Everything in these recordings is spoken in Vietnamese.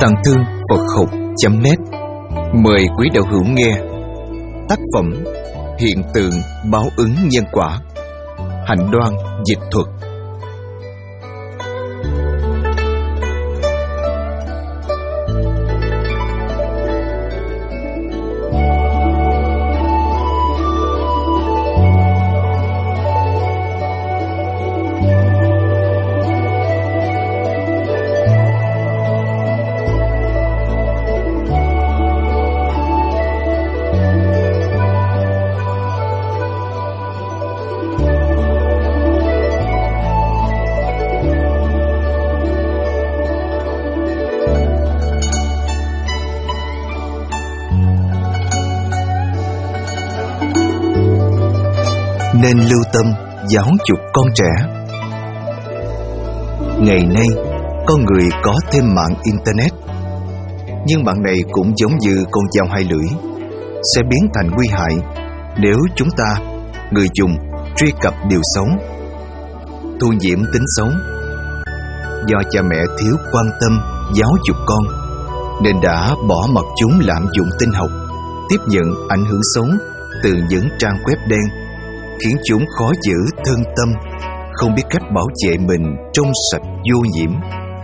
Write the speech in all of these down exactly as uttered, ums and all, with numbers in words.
Tàng Thư Phật Học chấm net mời quý đạo hữu nghe tác phẩm Hiện tượng báo ứng nhân quả, Hạnh Đoan dịch thuật. Nên lưu tâm giáo dục con trẻ. Ngày nay, con người có thêm mạng Internet, nhưng mạng này cũng giống như con dao hai lưỡi, sẽ biến thành nguy hại nếu chúng ta, người dùng, truy cập điều xấu, thu nhiễm tính xấu. Do cha mẹ thiếu quan tâm giáo dục con, nên đã bỏ mặc chúng lạm dụng tin học, tiếp nhận ảnh hưởng xấu từ những trang web đen, khiến chúng khó giữ thân tâm, không biết cách bảo vệ mình trong sạch vô nhiễm.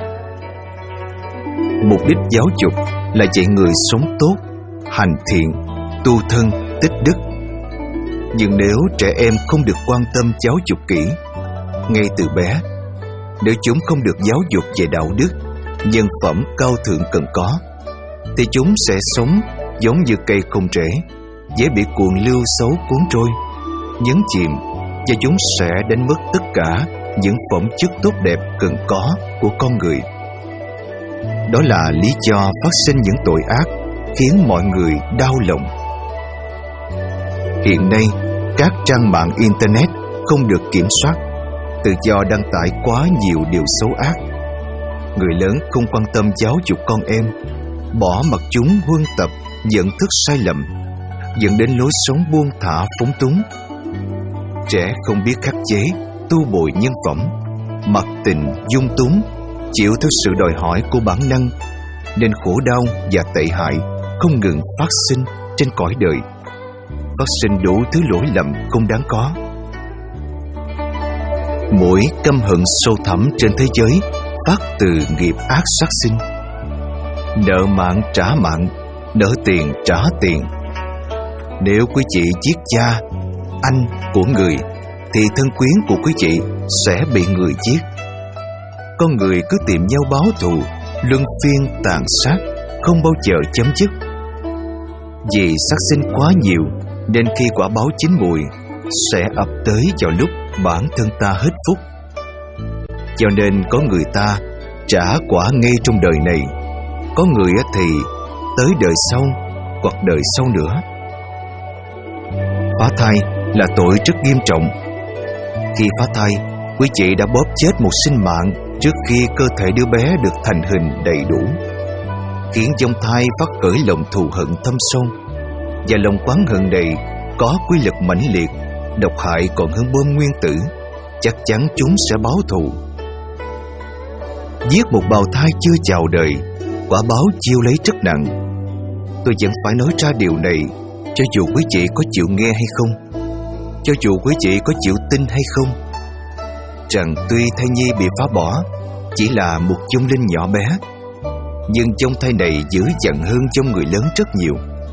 Mục đích giáo dục là dạy người sống tốt, hành thiện, tu thân, tích đức. Nhưng nếu trẻ em không được quan tâm giáo dục kỹ ngay từ bé, nếu chúng không được giáo dục về đạo đức, nhân phẩm cao thượng cần có, thì chúng sẽ sống giống như cây không rễ, dễ bị cuồng lưu xấu cuốn trôi, nhấn chìm, và chúng sẽ đánh mất tất cả những phẩm chất tốt đẹp cần có của con người. Đó là lý do phát sinh những tội ác khiến mọi người đau lòng. Hiện nay, các trang mạng Internet không được kiểm soát, tự do đăng tải quá nhiều điều xấu ác. Người lớn không quan tâm giáo dục con em, bỏ mặc chúng huân tập nhận thức sai lầm, dẫn đến lối sống buông thả phóng túng. Trẻ không biết khắc chế, tu bồi nhân phẩm, mặc tình dung túng, chịu theo sự đòi hỏi của bản năng, nên khổ đau và tệ hại không ngừng phát sinh trên cõi đời, phát sinh đủ thứ lỗi lầm không đáng có. Mỗi căm hận sâu thẳm trên thế giới phát từ nghiệp ác sát sinh. Nợ mạng trả mạng, nợ tiền trả tiền. Nếu quý vị giết cha, anh của người, thì thân quyến của quý vị sẽ bị người giết. Con người cứ tìm nhau báo thù, luân phiên tàn sát, không bao giờ chấm dứt. Vì sát sinh quá nhiều, nên khi quả báo chín mùi sẽ ập tới vào lúc bản thân ta hết phúc. Cho nên có người ta trả quả ngay trong đời này, có người thì tới đời sau hoặc đời sau nữa. Phá thai là tội rất nghiêm trọng. Khi phá thai, quý vị đã bóp chết một sinh mạng trước khi cơ thể đứa bé được thành hình đầy đủ, khiến trong thai phát khởi lòng thù hận thâm sâu. Và lòng oán hận này có quy lực mãnh liệt, độc hại còn hơn bom nguyên tử. Chắc chắn chúng sẽ báo thù. Giết một bào thai chưa chào đời, quả báo chiêu lấy rất nặng. Tôi vẫn phải nói ra điều này, cho dù quý vị có chịu nghe hay không, cho dù quý vị có chịu tin hay không, rằng tuy thai nhi bị phá bỏ chỉ là một vong linh nhỏ bé, nhưng trong thai này dữ dằn hơn trong người lớn rất nhiều.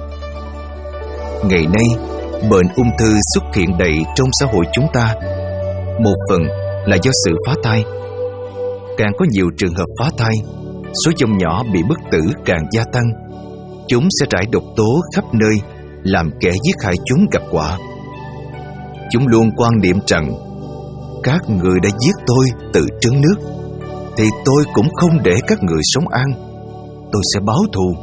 Ngày nay, bệnh ung thư xuất hiện đầy trong xã hội chúng ta. Một phần là do sự phá thai. Càng có nhiều trường hợp phá thai, số vong nhỏ bị bất tử càng gia tăng. Chúng sẽ rải độc tố khắp nơi, làm kẻ giết hại chúng gặp quả. Chúng luôn quan niệm rằng các người đã giết tôi từ trứng nước, thì tôi cũng không để các người sống an, tôi sẽ báo thù.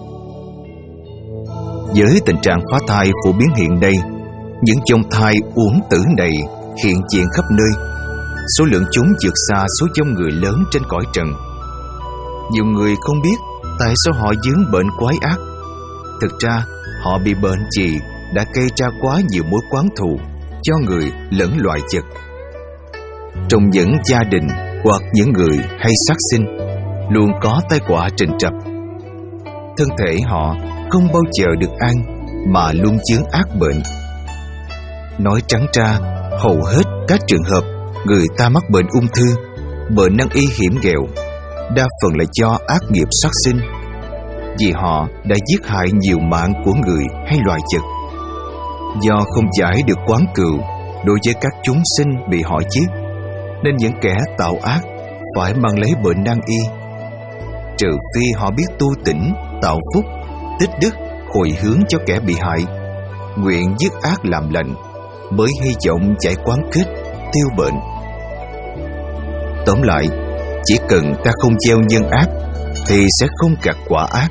Với tình trạng phá thai phổ biến hiện nay, những vong thai uổng tử này hiện diện khắp nơi. Số lượng chúng vượt xa số vong người lớn trên cõi trần. Nhiều người không biết tại sao họ vướng bệnh quái ác. Thực ra họ bị bệnh gì đã gây ra quá nhiều mối oán thù cho người lẫn loài vật. Trong những gia đình hoặc những người hay sát sinh, luôn có tai họa trình trập. thân thể họ không bao giờ được an, mà luôn chướng ác bệnh. Nói trắng ra, hầu hết các trường hợp người ta mắc bệnh ung thư, bệnh nan y hiểm nghèo, đa phần là do ác nghiệp sát sinh, vì họ đã giết hại nhiều mạng của người hay loài vật. Do không giải được oán cừu đối với các chúng sinh bị họ giết, nên những kẻ tạo ác phải mang lấy bệnh nan y. Trừ phi họ biết tu tỉnh, tạo phúc, tích đức, hồi hướng cho kẻ bị hại, nguyện dứt ác làm lành, mới hy vọng giải quán kết, tiêu bệnh. Tóm lại, chỉ cần ta không gieo nhân ác thì sẽ không gặt quả ác.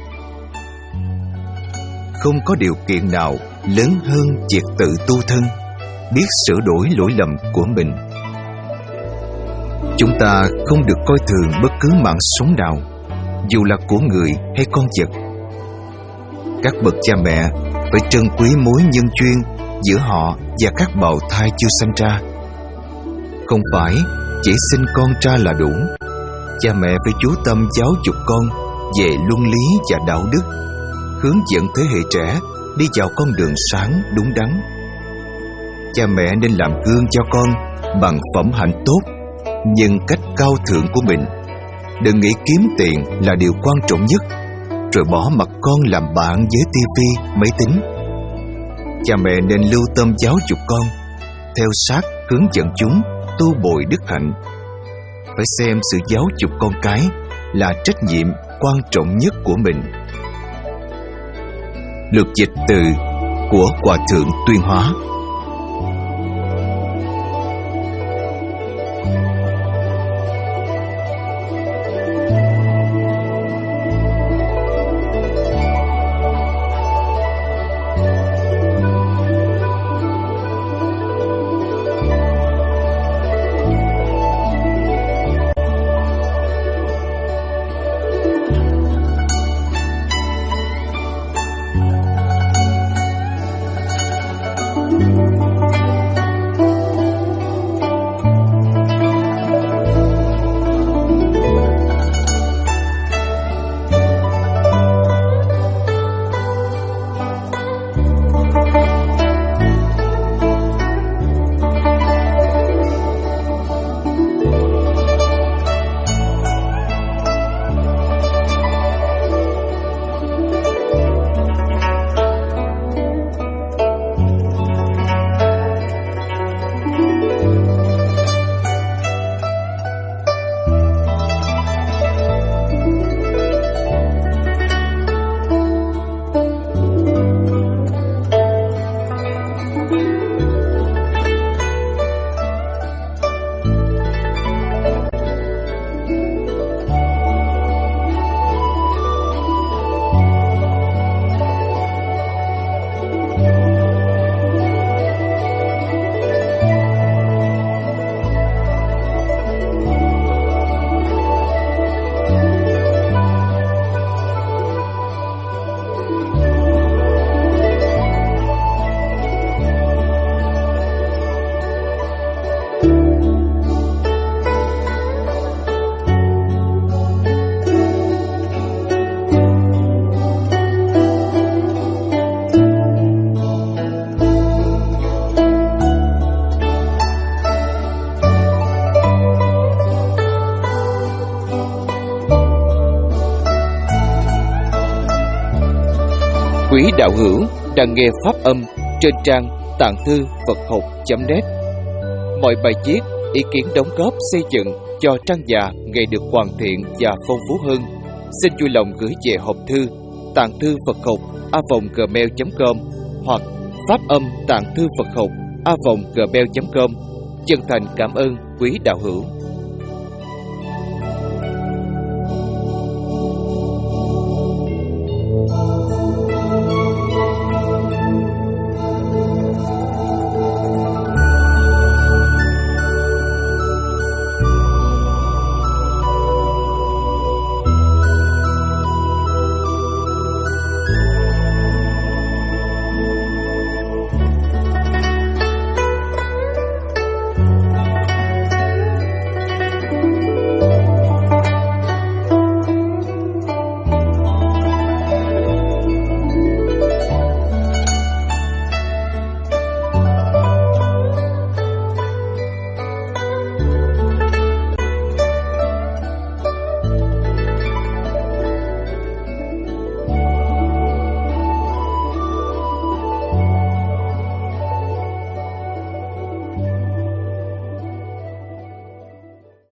Không có điều kiện nào lớn hơn việc tự tu thân, biết sửa đổi lỗi lầm của mình. Chúng ta không được coi thường bất cứ mạng sống nào, dù là của người hay con vật. Các bậc cha mẹ phải trân quý mối nhân duyên giữa họ và các bào thai chưa sanh ra. Không phải chỉ sinh con ra là đủ. Cha mẹ phải chú tâm giáo dục con về luân lý và đạo đức, hướng dẫn thế hệ trẻ đi vào con đường sáng đúng đắn. Cha mẹ nên làm gương cho con bằng phẩm hạnh tốt, nhưng cách cao thượng của mình. Đừng nghĩ kiếm tiền là điều quan trọng nhất, rồi bỏ mặc con làm bạn với tivi, máy tính. Cha mẹ nên lưu tâm giáo dục con, theo sát hướng dẫn chúng tu bồi đức hạnh. Phải xem sự giáo dục con cái là trách nhiệm quan trọng nhất của mình. Lược dịch từ của Hòa Thượng Tuyên Hóa. Quý đạo hữu đang nghe pháp âm trên trang tạng thư Phật học chấm net. Mọi bài viết, ý kiến đóng góp xây dựng cho trang già ngày được hoàn thiện và phong phú hơn, xin vui lòng gửi về hộp thư tạng thư Phật học a vòng gmail chấm com hoặc pháp âm tạng thư Phật học a vòng gmail chấm com. Chân thành cảm ơn quý đạo hữu.